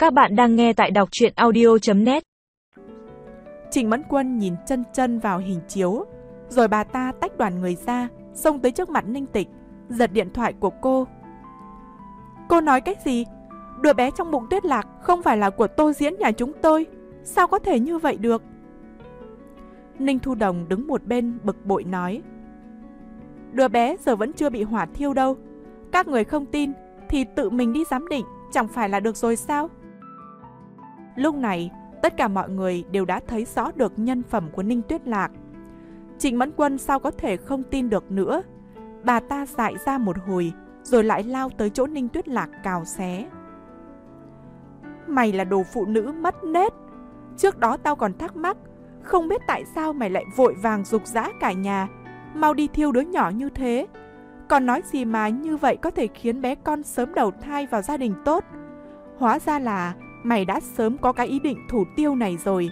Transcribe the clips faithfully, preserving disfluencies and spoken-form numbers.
Các bạn đang nghe tại đọc truyện audio chấm net. Trịnh Mẫn Quân nhìn chân chân vào hình chiếu, rồi bà ta tách đoàn người ra, xông tới trước mặt Ninh Tịch, giật điện thoại của cô. Cô nói cái gì? Đứa bé trong bụng Tuyết Lạc không phải là của Tô Diễn nhà chúng tôi, sao có thể như vậy được? Ninh Thu Đồng đứng một bên bực bội nói, đứa bé giờ vẫn chưa bị hỏa thiêu đâu, các người không tin thì tự mình đi giám định chẳng phải là được rồi sao? Lúc này tất cả mọi người đều đã thấy rõ được nhân phẩm của Ninh Tuyết Lạc. Trịnh Mẫn Quân sao có thể không tin được nữa. Bà ta dại ra một hồi rồi lại lao tới chỗ Ninh Tuyết Lạc cào xé. Mày là đồ phụ nữ mất nết. Trước đó tao còn thắc mắc, không biết tại sao mày lại vội vàng giục giã cả nhà, mau đi thiêu đứa nhỏ như thế. Còn nói gì mà như vậy có thể khiến bé con sớm đầu thai vào gia đình tốt. Hóa ra là mày đã sớm có cái ý định thủ tiêu này rồi.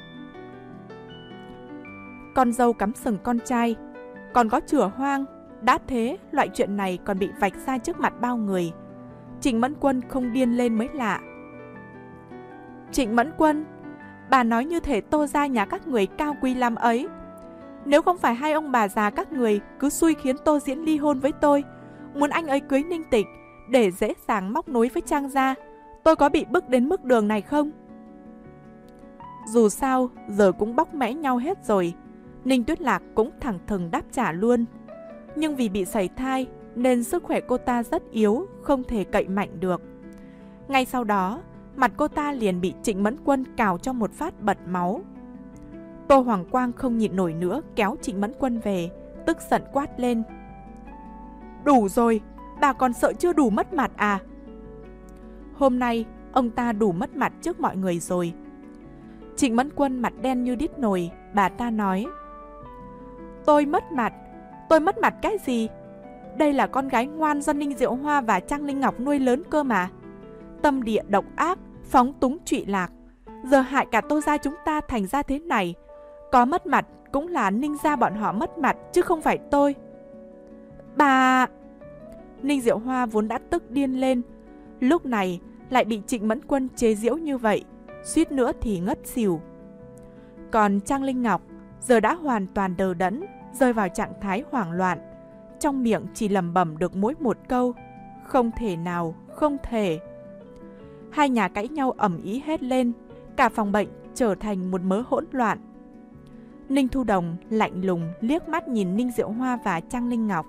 Con dâu cắm sừng con trai, còn có chửa hoang. Đã thế, loại chuyện này còn bị vạch ra trước mặt bao người. Trịnh Mẫn Quân không điên lên mới lạ. Trịnh Mẫn Quân, bà nói như thể Tô gia nhà các người cao quý lắm ấy. Nếu không phải hai ông bà già các người cứ xui khiến Tô Diễn ly hôn với tôi, muốn anh ấy cưới Ninh Tịch để dễ dàng móc nối với Trang gia, tôi có bị bức đến mức đường này không? Dù sao, giờ cũng bóc mẽ nhau hết rồi. Ninh Tuyết Lạc cũng thẳng thừng đáp trả luôn. Nhưng vì bị sảy thai nên sức khỏe cô ta rất yếu, không thể cậy mạnh được. Ngay sau đó, mặt cô ta liền bị Trịnh Mẫn Quân cào cho một phát bật máu. Tô Hoàng Quang không nhịn nổi nữa, kéo Trịnh Mẫn Quân về, tức giận quát lên. Đủ rồi, bà còn sợ chưa đủ mất mặt à? Hôm nay, ông ta đủ mất mặt trước mọi người rồi. Trịnh Mẫn Quân mặt đen như đít nồi, bà ta nói. Tôi mất mặt? Tôi mất mặt cái gì? Đây là con gái ngoan do Ninh Diệu Hoa và Trang Linh Ngọc nuôi lớn cơ mà. Tâm địa độc ác, phóng túng trụy lạc. Giờ hại cả Tô gia chúng ta thành ra thế này. Có mất mặt cũng là Ninh gia bọn họ mất mặt, chứ không phải tôi. Bà... Ninh Diệu Hoa vốn đã tức điên lên, lúc này lại bị Trịnh Mẫn Quân chế giễu như vậy, suýt nữa thì ngất xỉu. Còn Trang Linh Ngọc giờ đã hoàn toàn đờ đẫn, rơi vào trạng thái hoảng loạn, trong miệng chỉ lẩm bẩm được mỗi một câu: không thể nào, không thể. Hai nhà cãi nhau ầm ĩ hết lên, cả phòng bệnh trở thành một mớ hỗn loạn. Ninh Thu Đồng lạnh lùng liếc mắt nhìn Ninh Diệu Hoa và Trang Linh Ngọc.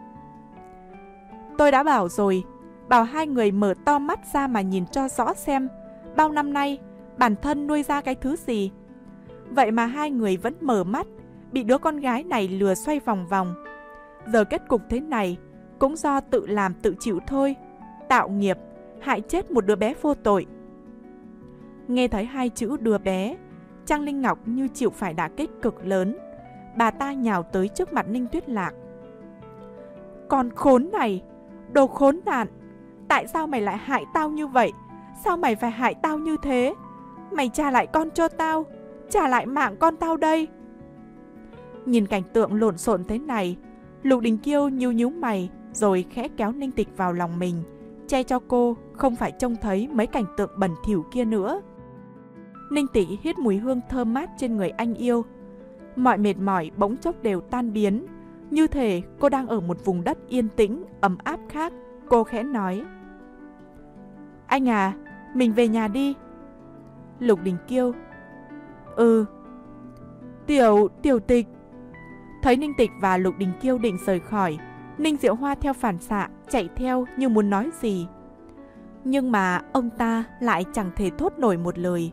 Tôi đã bảo rồi, bảo hai người mở to mắt ra mà nhìn cho rõ xem bao năm nay bản thân nuôi ra cái thứ gì. Vậy mà hai người vẫn mở mắt, bị đứa con gái này lừa xoay vòng vòng. Giờ kết cục thế này cũng do tự làm tự chịu thôi. Tạo nghiệp, hại chết một đứa bé vô tội. Nghe thấy hai chữ đứa bé, Trang Linh Ngọc như chịu phải đả kích cực lớn. Bà ta nhào tới trước mặt Ninh Tuyết Lạc. Con khốn này, đồ khốn nạn, tại sao mày lại hại tao như vậy? Sao mày phải hại tao như thế? Mày trả lại con cho tao, trả lại mạng con tao đây. Nhìn cảnh tượng lộn xộn thế này, Lục Đình Kiêu nhíu nhíu mày rồi khẽ kéo Ninh Tịch vào lòng mình, che cho cô không phải trông thấy mấy cảnh tượng bẩn thỉu kia nữa. Ninh Tịch hít mùi hương thơm mát trên người anh yêu. Mọi mệt mỏi bỗng chốc đều tan biến, như thể cô đang ở một vùng đất yên tĩnh, ấm áp khác. Cô khẽ nói. Anh à, mình về nhà đi. Lục Đình Kiêu. Ừ. Tiểu, tiểu Tịch. Thấy Ninh Tịch và Lục Đình Kiêu định rời khỏi, Ninh Diệu Hoa theo phản xạ chạy theo như muốn nói gì. Nhưng mà ông ta lại chẳng thể thốt nổi một lời.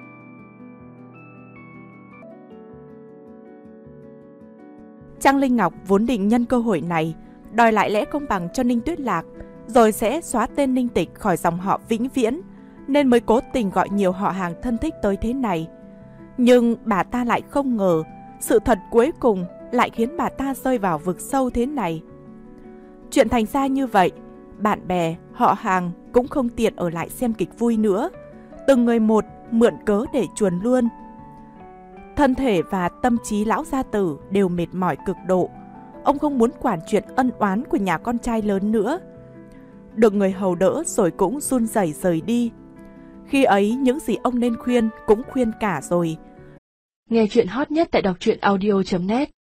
Trang Linh Ngọc vốn định nhân cơ hội này đòi lại lẽ công bằng cho Ninh Tuyết Lạc, rồi sẽ xóa tên Ninh Tịch khỏi dòng họ vĩnh viễn, nên mới cố tình gọi nhiều họ hàng thân thích tới thế này. Nhưng bà ta lại không ngờ sự thật cuối cùng lại khiến bà ta rơi vào vực sâu thế này. Chuyện thành ra như vậy, bạn bè, họ hàng cũng không tiện ở lại xem kịch vui nữa. Từng người một mượn cớ để chuồn luôn. Thân thể và tâm trí lão gia tử đều mệt mỏi cực độ. Ông không muốn quản chuyện ân oán của nhà con trai lớn nữa. Được người hầu đỡ rồi cũng run rẩy rời đi. Khi ấy những gì ông nên khuyên cũng khuyên cả rồi. Nghe chuyện hot nhất tại đọc truyện audio chấm net